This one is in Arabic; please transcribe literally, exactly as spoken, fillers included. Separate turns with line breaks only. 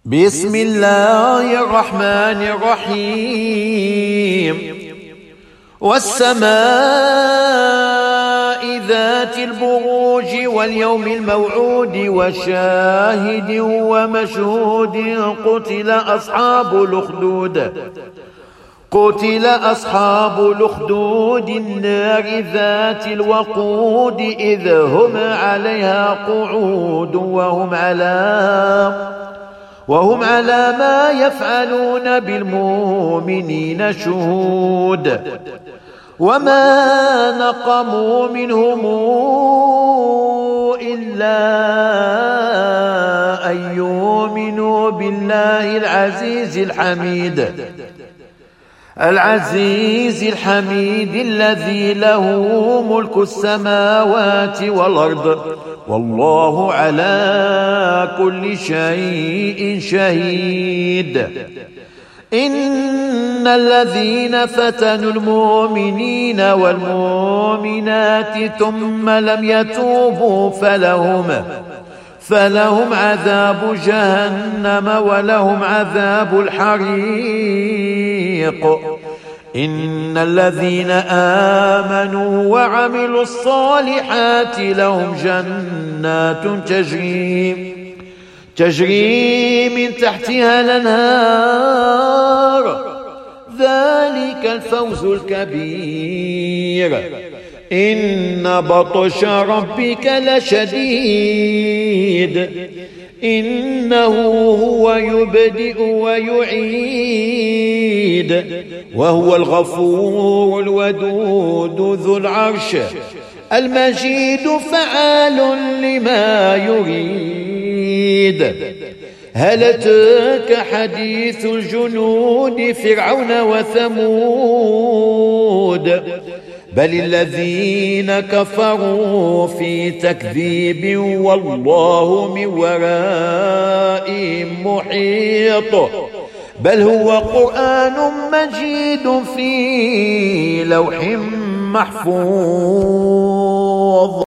بسم الله الرحمن الرحيم والسماء ذات البروج واليوم الموعود وشاهد ومشهود قتل أصحاب الأخدود قتل أصحاب الأخدود النار ذات الوقود إذ هم عليها قعود وهم على وهم على ما يفعلون بالمؤمنين شهود وما نقموا منهم إلا أن يؤمنوا بالله العزيز الحميد العزيز الحميد الذي له ملك السماوات والأرض والله على كل شيء شهيد. إن الذين فتنوا المؤمنين والمؤمنات ثم لم يتوبوا فلهم فلهم عذاب جهنم ولهم عذاب الحريق. إن الذين آمنوا وعملوا الصالحات لهم جنات تجري تجري من تحتها الأنهار ذلك الفوز الكبير. إن بطش ربك لشديد إنه هو يبدئ ويعيد وهو الغفور الودود ذو العرش المجيد فعال لما يريد. هل أتاك حديث الجنود فرعون وثمود بل الذين كفروا في تكذيب والله من ورائهم محيط. بل هو قرآن مجيد في لوح محفوظ.